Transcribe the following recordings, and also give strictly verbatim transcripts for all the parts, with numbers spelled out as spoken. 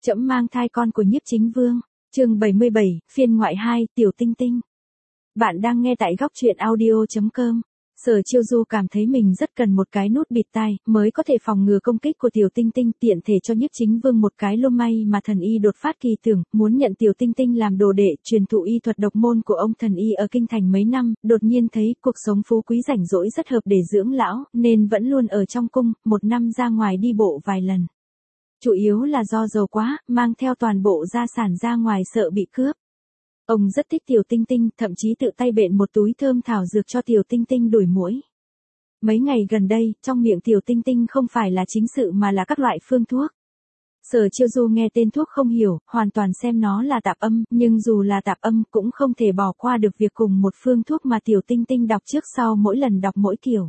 Trẫm mang thai con của Nhiếp Chính Vương. Chương bảy mươi bảy, phiên ngoại hai, Tiểu Tinh Tinh. Bạn đang nghe tại góc truyện audio chấm com. Sở Chiêu Du cảm thấy mình rất cần một cái nút bịt tai, mới có thể phòng ngừa công kích của Tiểu Tinh Tinh, tiện thể cho Nhiếp Chính Vương một cái lô may mà thần y đột phát kỳ tưởng, muốn nhận Tiểu Tinh Tinh làm đồ đệ, truyền thụ y thuật độc môn của ông thần y ở kinh thành mấy năm, đột nhiên thấy cuộc sống phú quý rảnh rỗi rất hợp để dưỡng lão, nên vẫn luôn ở trong cung, một năm ra ngoài đi bộ vài lần. Chủ yếu là do giàu quá, mang theo toàn bộ gia sản ra ngoài sợ bị cướp. Ông rất thích Tiểu Tinh Tinh, thậm chí tự tay bện một túi thơm thảo dược cho Tiểu Tinh Tinh đuổi muỗi. Mấy ngày gần đây, trong miệng Tiểu Tinh Tinh không phải là chính sự mà là các loại phương thuốc. Sở Chiêu Du nghe tên thuốc không hiểu, hoàn toàn xem nó là tạp âm, nhưng dù là tạp âm cũng không thể bỏ qua được việc cùng một phương thuốc mà Tiểu Tinh Tinh đọc trước sau mỗi lần đọc mỗi kiểu.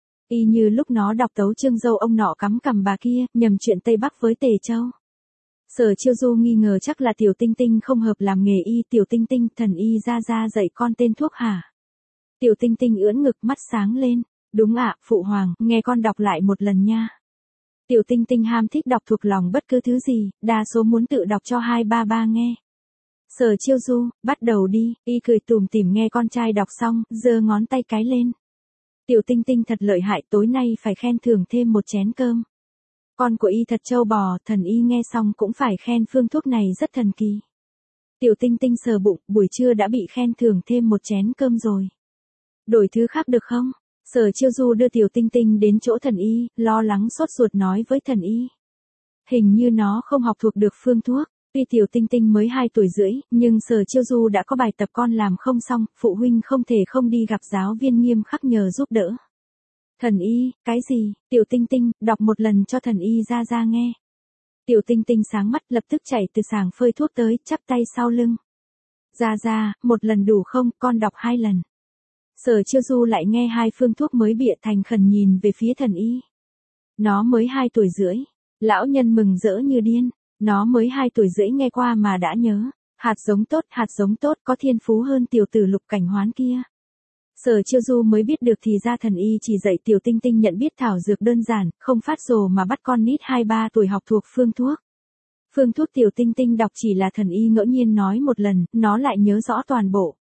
Y như lúc nó đọc tấu chương dâu ông nọ cắm cằm bà kia, nhầm chuyện Tây Bắc với Tề Châu. Sở Chiêu Du nghi ngờ chắc là Tiểu Tinh Tinh không hợp làm nghề y. Tiểu Tinh Tinh, thần y ra ra dạy con tên thuốc hả? Tiểu Tinh Tinh ưỡn ngực mắt sáng lên. Đúng ạ, phụ hoàng, nghe con đọc lại một lần nha. Tiểu Tinh Tinh ham thích đọc thuộc lòng bất cứ thứ gì, đa số muốn tự đọc cho hai ba ba nghe. Sở Chiêu Du, bắt đầu đi. Y cười tủm tỉm nghe con trai đọc xong, giơ ngón tay cái lên. Tiểu Tinh Tinh thật lợi hại, tối nay phải khen thưởng thêm một chén cơm. Con của y thật trâu bò, thần y nghe xong cũng phải khen phương thuốc này rất thần kỳ. Tiểu Tinh Tinh sờ bụng, buổi trưa đã bị khen thưởng thêm một chén cơm rồi. Đổi thứ khác được không? Sở Chiêu Du đưa Tiểu Tinh Tinh đến chỗ thần y, lo lắng sốt ruột nói với thần y. Hình như nó không học thuộc được phương thuốc. Tuy Tiểu Tinh Tinh mới hai tuổi rưỡi, nhưng Sở Chiêu Du đã có bài tập con làm không xong, phụ huynh không thể không đi gặp giáo viên nghiêm khắc nhờ giúp đỡ. Thần y, cái gì? Tiểu Tinh Tinh, đọc một lần cho thần y ra ra nghe. Tiểu Tinh Tinh sáng mắt lập tức chạy từ sàng phơi thuốc tới, chắp tay sau lưng. Ra ra, một lần đủ không, con đọc hai lần. Sở Chiêu Du lại nghe hai phương thuốc mới bịa thành khẩn nhìn về phía thần y. Nó mới hai tuổi rưỡi. Lão nhân mừng rỡ như điên. Nó mới hai tuổi rưỡi nghe qua mà đã nhớ. Hạt giống tốt, hạt giống tốt, có thiên phú hơn tiểu tử Lục Cảnh Hoán kia. Sở Chiêu Du mới biết được thì ra thần y chỉ dạy Tiểu Tinh Tinh nhận biết thảo dược đơn giản, không phát rồ mà bắt con nít hai ba tuổi học thuộc phương thuốc. Phương thuốc Tiểu Tinh Tinh đọc chỉ là thần y ngẫu nhiên nói một lần, nó lại nhớ rõ toàn bộ.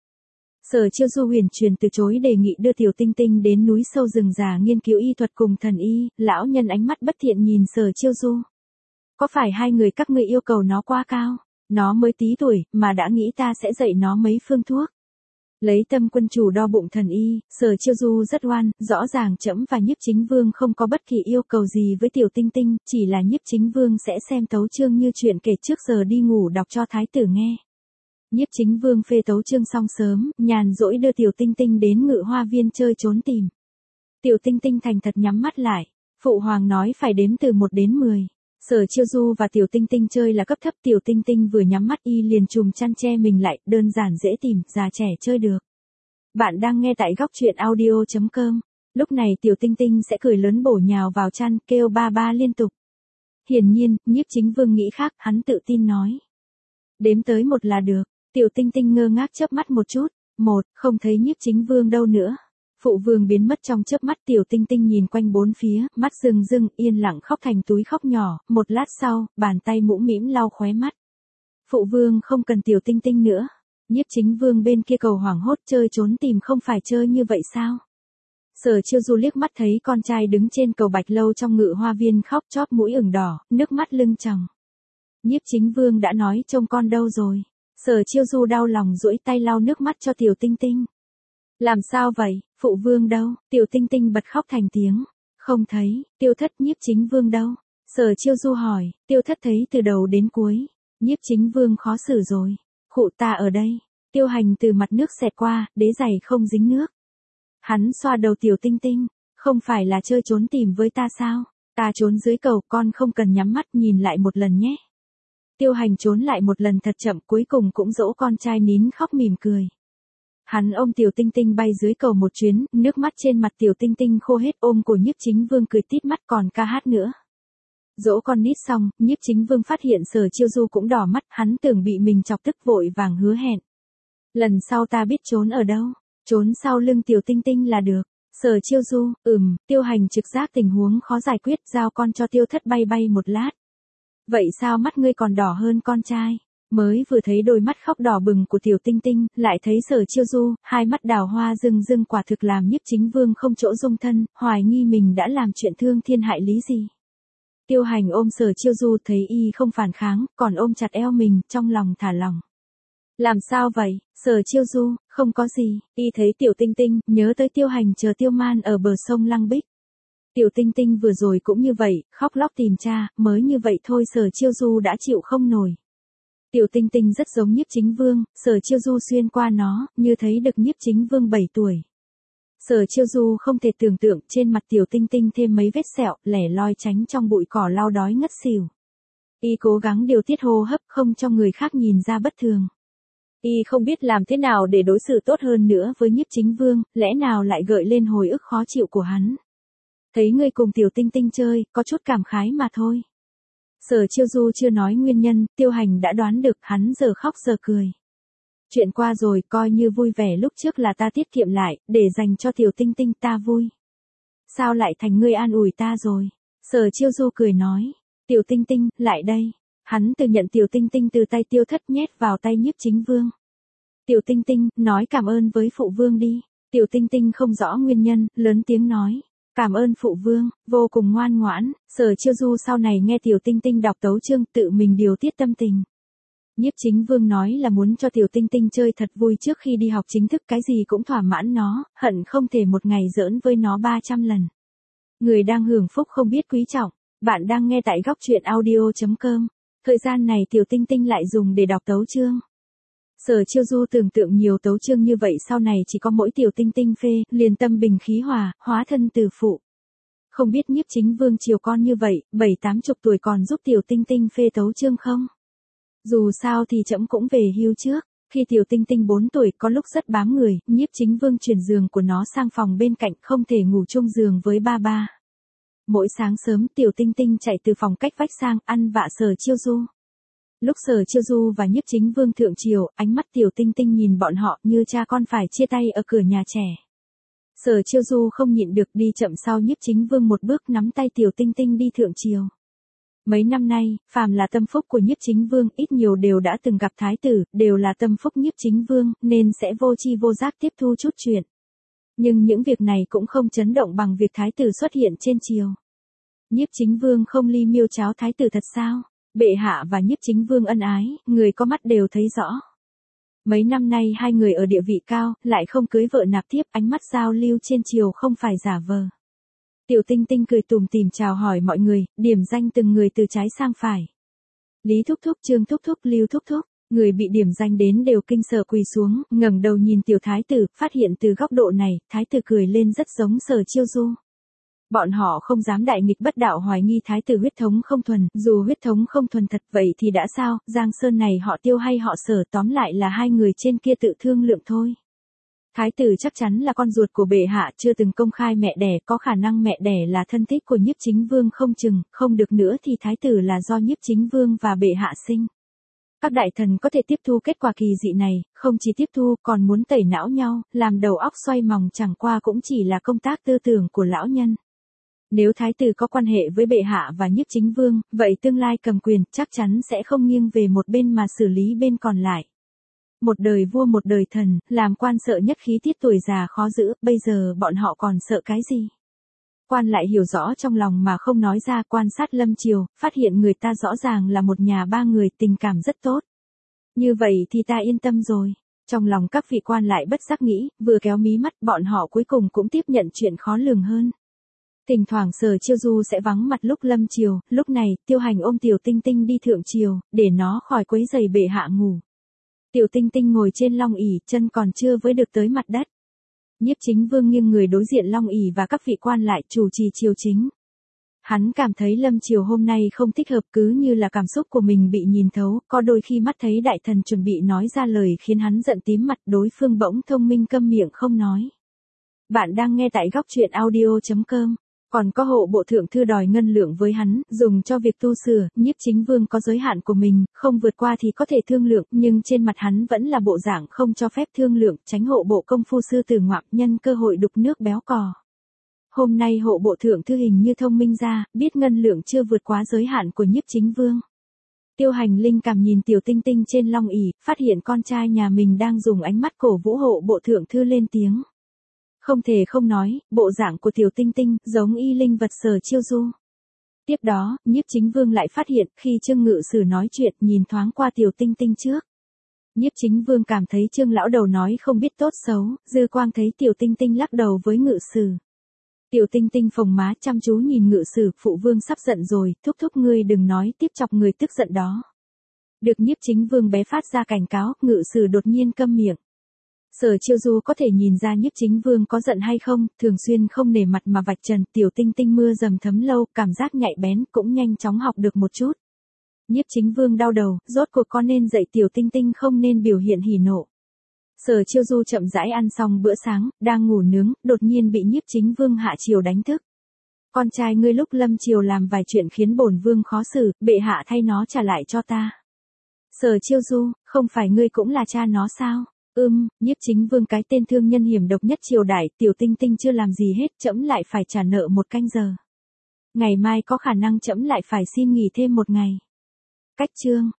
Sở Chiêu Du huyền truyền từ chối đề nghị đưa Tiểu Tinh Tinh đến núi sâu rừng già nghiên cứu y thuật cùng thần y, lão nhân ánh mắt bất thiện nhìn Sở Chiêu Du. Có phải hai người các ngươi yêu cầu nó quá cao? Nó mới tí tuổi, mà đã nghĩ ta sẽ dạy nó mấy phương thuốc. Lấy tâm quân chủ đo bụng thần y, Sở Chiêu Du rất oan, rõ ràng trẫm và Nhiếp Chính Vương không có bất kỳ yêu cầu gì với Tiểu Tinh Tinh, chỉ là Nhiếp Chính Vương sẽ xem tấu chương như chuyện kể trước giờ đi ngủ đọc cho thái tử nghe. Nhiếp Chính Vương phê tấu chương xong sớm, nhàn rỗi đưa Tiểu Tinh Tinh đến Ngự Hoa Viên chơi trốn tìm. Tiểu Tinh Tinh thành thật nhắm mắt lại, phụ hoàng nói phải đếm từ một đến mười. Sở Chiêu Du và Tiểu Tinh Tinh chơi là cấp thấp. Tiểu Tinh Tinh vừa nhắm mắt y liền chùm chăn che mình lại, đơn giản dễ tìm, già trẻ chơi được. Bạn đang nghe tại góc truyện audio chấm com. Lúc này Tiểu Tinh Tinh sẽ cười lớn bổ nhào vào chăn, kêu ba ba liên tục. Hiển nhiên, Nhiếp Chính Vương nghĩ khác, hắn tự tin nói. Đếm tới một là được. Tiểu Tinh Tinh ngơ ngác chớp mắt một chút. Một, không thấy Nhiếp Chính Vương đâu nữa. Phụ vương biến mất trong chớp mắt. Tiểu Tinh Tinh nhìn quanh bốn phía, mắt rưng rưng, yên lặng khóc thành túi khóc nhỏ. Một lát sau, bàn tay mũm mĩm lau khóe mắt. Phụ vương không cần Tiểu Tinh Tinh nữa. Nhiếp Chính Vương bên kia cầu hoảng hốt, chơi trốn tìm không phải chơi như vậy sao? Sở Chiêu Du liếc mắt thấy con trai đứng trên cầu Bạch Lâu trong Ngự Hoa Viên khóc chóp mũi ửng đỏ, nước mắt lưng tròng. Nhiếp Chính Vương đã nói trông con đâu rồi? Sở Chiêu Du đau lòng duỗi tay lau nước mắt cho Tiểu Tinh Tinh. Làm sao vậy, phụ vương đâu? Tiểu Tinh Tinh bật khóc thành tiếng. Không thấy. Tiêu Thất, Nhiếp Chính Vương đâu? Sở Chiêu Du hỏi. Tiêu Thất thấy từ đầu đến cuối. Nhiếp Chính Vương khó xử rồi. Khụ ta ở đây. Tiêu Hành từ mặt nước xẹt qua, đế giày không dính nước. Hắn xoa đầu Tiểu Tinh Tinh. Không phải là chơi trốn tìm với ta sao? Ta trốn dưới cầu, con không cần nhắm mắt, nhìn lại một lần nhé. Tiêu Hành trốn lại một lần thật chậm, cuối cùng cũng dỗ con trai nín khóc mỉm cười. Hắn ôm Tiểu Tinh Tinh bay dưới cầu một chuyến, nước mắt trên mặt Tiểu Tinh Tinh khô hết, ôm của Nhiếp Chính Vương cười tít mắt còn ca hát nữa. Dỗ con nít xong, Nhiếp Chính Vương phát hiện Sở Chiêu Du cũng đỏ mắt, hắn tưởng bị mình chọc tức vội vàng hứa hẹn. Lần sau ta biết trốn ở đâu, trốn sau lưng Tiểu Tinh Tinh là được. Sở Chiêu Du, ừm, Tiêu Hành trực giác tình huống khó giải quyết, giao con cho Tiêu Thất bay bay một lát. Vậy sao mắt ngươi còn đỏ hơn con trai? Mới vừa thấy đôi mắt khóc đỏ bừng của Tiểu Tinh Tinh, lại thấy Sở Chiêu Du, hai mắt đào hoa rưng rưng quả thực làm Nhiếp Chính Vương không chỗ dung thân, hoài nghi mình đã làm chuyện thương thiên hại lý gì. Tiêu Hành ôm Sở Chiêu Du thấy y không phản kháng, còn ôm chặt eo mình, trong lòng thả lòng. Làm sao vậy, Sở Chiêu Du, không có gì, y thấy Tiểu Tinh Tinh, nhớ tới Tiêu Hành chờ Tiêu Man ở bờ sông Lăng Bích. Tiểu Tinh Tinh vừa rồi cũng như vậy, khóc lóc tìm cha, mới như vậy thôi Sở Chiêu Du đã chịu không nổi. Tiểu Tinh Tinh rất giống Nhiếp Chính Vương, Sở Chiêu Du xuyên qua nó, như thấy được Nhiếp Chính Vương bảy tuổi. Sở Chiêu Du không thể tưởng tượng trên mặt Tiểu Tinh Tinh thêm mấy vết sẹo, lẻ loi tránh trong bụi cỏ lau đói ngất xỉu. Y cố gắng điều tiết hô hấp không cho người khác nhìn ra bất thường. Y không biết làm thế nào để đối xử tốt hơn nữa với Nhiếp Chính Vương, lẽ nào lại gợi lên hồi ức khó chịu của hắn. Thấy người cùng Tiểu Tinh Tinh chơi, có chút cảm khái mà thôi. Sở Chiêu Du chưa nói nguyên nhân, Tiêu Hành đã đoán được, hắn giờ khóc giờ cười. Chuyện qua rồi, coi như vui vẻ lúc trước là ta tiết kiệm lại, để dành cho Tiểu Tinh Tinh ta vui. Sao lại thành ngươi an ủi ta rồi? Sở Chiêu Du cười nói, Tiểu Tinh Tinh, lại đây. Hắn từ nhận Tiểu Tinh Tinh từ tay Tiêu Thất nhét vào tay Nhiếp Chính Vương. Tiểu Tinh Tinh, nói cảm ơn với phụ vương đi. Tiểu Tinh Tinh không rõ nguyên nhân, lớn tiếng nói. Cảm ơn phụ vương, vô cùng ngoan ngoãn. Sở Chiêu Du sau này nghe Tiểu Tinh Tinh đọc tấu chương tự mình điều tiết tâm tình. Nhiếp Chính Vương nói là muốn cho Tiểu Tinh Tinh chơi thật vui trước khi đi học chính thức, cái gì cũng thỏa mãn nó, hận không thể một ngày giỡn với nó ba trăm lần. Người đang hưởng phúc không biết quý trọng. Bạn đang nghe tại góc truyện audio chấm com. Thời gian này Tiểu Tinh Tinh lại dùng để đọc tấu chương. Sở Chiêu Du tưởng tượng nhiều tấu chương như vậy sau này chỉ có mỗi Tiểu Tinh Tinh phê, liền tâm bình khí hòa, hóa thân từ phụ. Không biết Nhiếp Chính Vương chiều con như vậy, bảy tám chục tuổi còn giúp Tiểu Tinh Tinh phê tấu chương không? Dù sao thì trẫm cũng về hưu trước, khi Tiểu Tinh Tinh bốn tuổi có lúc rất bám người, Nhiếp Chính Vương chuyển giường của nó sang phòng bên cạnh, không thể ngủ chung giường với ba ba. Mỗi sáng sớm Tiểu Tinh Tinh chạy từ phòng cách vách sang, ăn vạ Sở Chiêu Du. Lúc Sở Chiêu Du và Nhiếp Chính Vương thượng triều, ánh mắt Tiểu Tinh Tinh nhìn bọn họ như cha con phải chia tay ở cửa nhà trẻ. Sở Chiêu Du không nhịn được đi chậm sau Nhiếp Chính Vương một bước nắm tay Tiểu Tinh Tinh đi thượng triều. Mấy năm nay, phàm là tâm phúc của Nhiếp Chính Vương ít nhiều đều đã từng gặp thái tử, đều là tâm phúc Nhiếp Chính Vương, nên sẽ vô tri vô giác tiếp thu chút chuyện. Nhưng những việc này cũng không chấn động bằng việc thái tử xuất hiện trên triều. Nhiếp Chính Vương không ly miêu cháo thái tử thật sao? Bệ hạ và Nhiếp Chính Vương ân ái, người có mắt đều thấy rõ. Mấy năm nay hai người ở địa vị cao, lại không cưới vợ nạp thiếp, ánh mắt giao lưu trên triều không phải giả vờ. Tiểu Tinh Tinh cười tủm tỉm chào hỏi mọi người, điểm danh từng người từ trái sang phải. Lý Thúc Thúc, Trương Thúc Thúc, Lưu Thúc Thúc, người bị điểm danh đến đều kinh sợ quỳ xuống, ngẩng đầu nhìn Tiểu Thái tử, phát hiện từ góc độ này, Thái tử cười lên rất giống Sở Chiêu Du. Bọn họ không dám đại nghịch bất đạo hoài nghi thái tử huyết thống không thuần, dù huyết thống không thuần thật vậy thì đã sao, Giang Sơn này họ Tiêu hay họ Sở, tóm lại là hai người trên kia tự thương lượng thôi. Thái tử chắc chắn là con ruột của bệ hạ, chưa từng công khai mẹ đẻ, có khả năng mẹ đẻ là thân thích của Nhiếp Chính Vương không chừng, không được nữa thì thái tử là do Nhiếp Chính Vương và bệ hạ sinh. Các đại thần có thể tiếp thu kết quả kỳ dị này, không chỉ tiếp thu còn muốn tẩy não nhau, làm đầu óc xoay mòng, chẳng qua cũng chỉ là công tác tư tưởng của lão nhân. Nếu thái tử có quan hệ với bệ hạ và Nhiếp Chính Vương, vậy tương lai cầm quyền chắc chắn sẽ không nghiêng về một bên mà xử lý bên còn lại. Một đời vua một đời thần, làm quan sợ nhất khí tiết tuổi già khó giữ, bây giờ bọn họ còn sợ cái gì? Quan lại hiểu rõ trong lòng mà không nói ra, quan sát lâm triều, phát hiện người ta rõ ràng là một nhà ba người, tình cảm rất tốt. Như vậy thì ta yên tâm rồi. Trong lòng các vị quan lại bất giác nghĩ, vừa kéo mí mắt, bọn họ cuối cùng cũng tiếp nhận chuyện khó lường hơn. Thỉnh thoảng Sở Chiêu Du sẽ vắng mặt lúc lâm triều, lúc này, Tiêu Hành ôm Tiểu Tinh Tinh đi thượng triều, để nó khỏi quấy rầy bệ hạ ngủ. Tiểu Tinh Tinh ngồi trên long ỷ, chân còn chưa với được tới mặt đất. Nhiếp Chính Vương nghiêng người đối diện long ỷ và các vị quan lại chủ trì triều chính. Hắn cảm thấy lâm triều hôm nay không thích hợp, cứ như là cảm xúc của mình bị nhìn thấu, có đôi khi mắt thấy đại thần chuẩn bị nói ra lời khiến hắn giận tím mặt, đối phương bỗng thông minh câm miệng không nói. Bạn đang nghe tại góc truyện audio chấm com. Còn có hộ bộ thượng thư đòi ngân lượng với hắn, dùng cho việc tu sửa, Nhiếp Chính Vương có giới hạn của mình, không vượt qua thì có thể thương lượng, nhưng trên mặt hắn vẫn là bộ dạng không cho phép thương lượng, tránh hộ bộ công phu sư tử ngoạm, nhân cơ hội đục nước béo cò. Hôm nay hộ bộ thượng thư hình như thông minh ra, biết ngân lượng chưa vượt quá giới hạn của Nhiếp Chính Vương. Tiêu Hành linh cảm nhìn Tiểu Tinh Tinh trên long ỷ, phát hiện con trai nhà mình đang dùng ánh mắt cổ vũ hộ bộ thượng thư lên tiếng. Không thể không nói, bộ dạng của Tiểu Tinh Tinh giống y linh vật Sở Chiêu Du. Tiếp đó, Nhiếp Chính Vương lại phát hiện khi Trương Ngự Sử nói chuyện nhìn thoáng qua Tiểu Tinh Tinh trước. Nhiếp Chính Vương cảm thấy Trương lão đầu nói không biết tốt xấu, dư quang thấy Tiểu Tinh Tinh lắc đầu với Ngự Sử. Tiểu Tinh Tinh phồng má chăm chú nhìn Ngự Sử, phụ vương sắp giận rồi, thúc thúc ngươi đừng nói tiếp chọc người tức giận đó. Được Nhiếp Chính Vương bé phát ra cảnh cáo, Ngự Sử đột nhiên câm miệng. Sở Chiêu Du có thể nhìn ra Nhiếp Chính Vương có giận hay không, thường xuyên không nể mặt mà vạch trần. Tiểu Tinh Tinh mưa dầm thấm lâu, cảm giác nhạy bén, cũng nhanh chóng học được một chút. Nhiếp Chính Vương đau đầu, rốt cuộc có nên dạy Tiểu Tinh Tinh không nên biểu hiện hỉ nộ. Sở Chiêu Du chậm rãi ăn xong bữa sáng, đang ngủ nướng, đột nhiên bị Nhiếp Chính Vương hạ triều đánh thức. Con trai ngươi lúc lâm triều làm vài chuyện khiến bổn vương khó xử, bệ hạ thay nó trả lại cho ta. Sở Chiêu Du, không phải ngươi cũng là cha nó sao? Ưm, Nhiếp Chính Vương cái tên thương nhân hiểm độc nhất triều đại, Tiểu Tinh Tinh chưa làm gì hết, trẫm lại phải trả nợ một canh giờ. Ngày mai có khả năng trẫm lại phải xin nghỉ thêm một ngày. Cách chương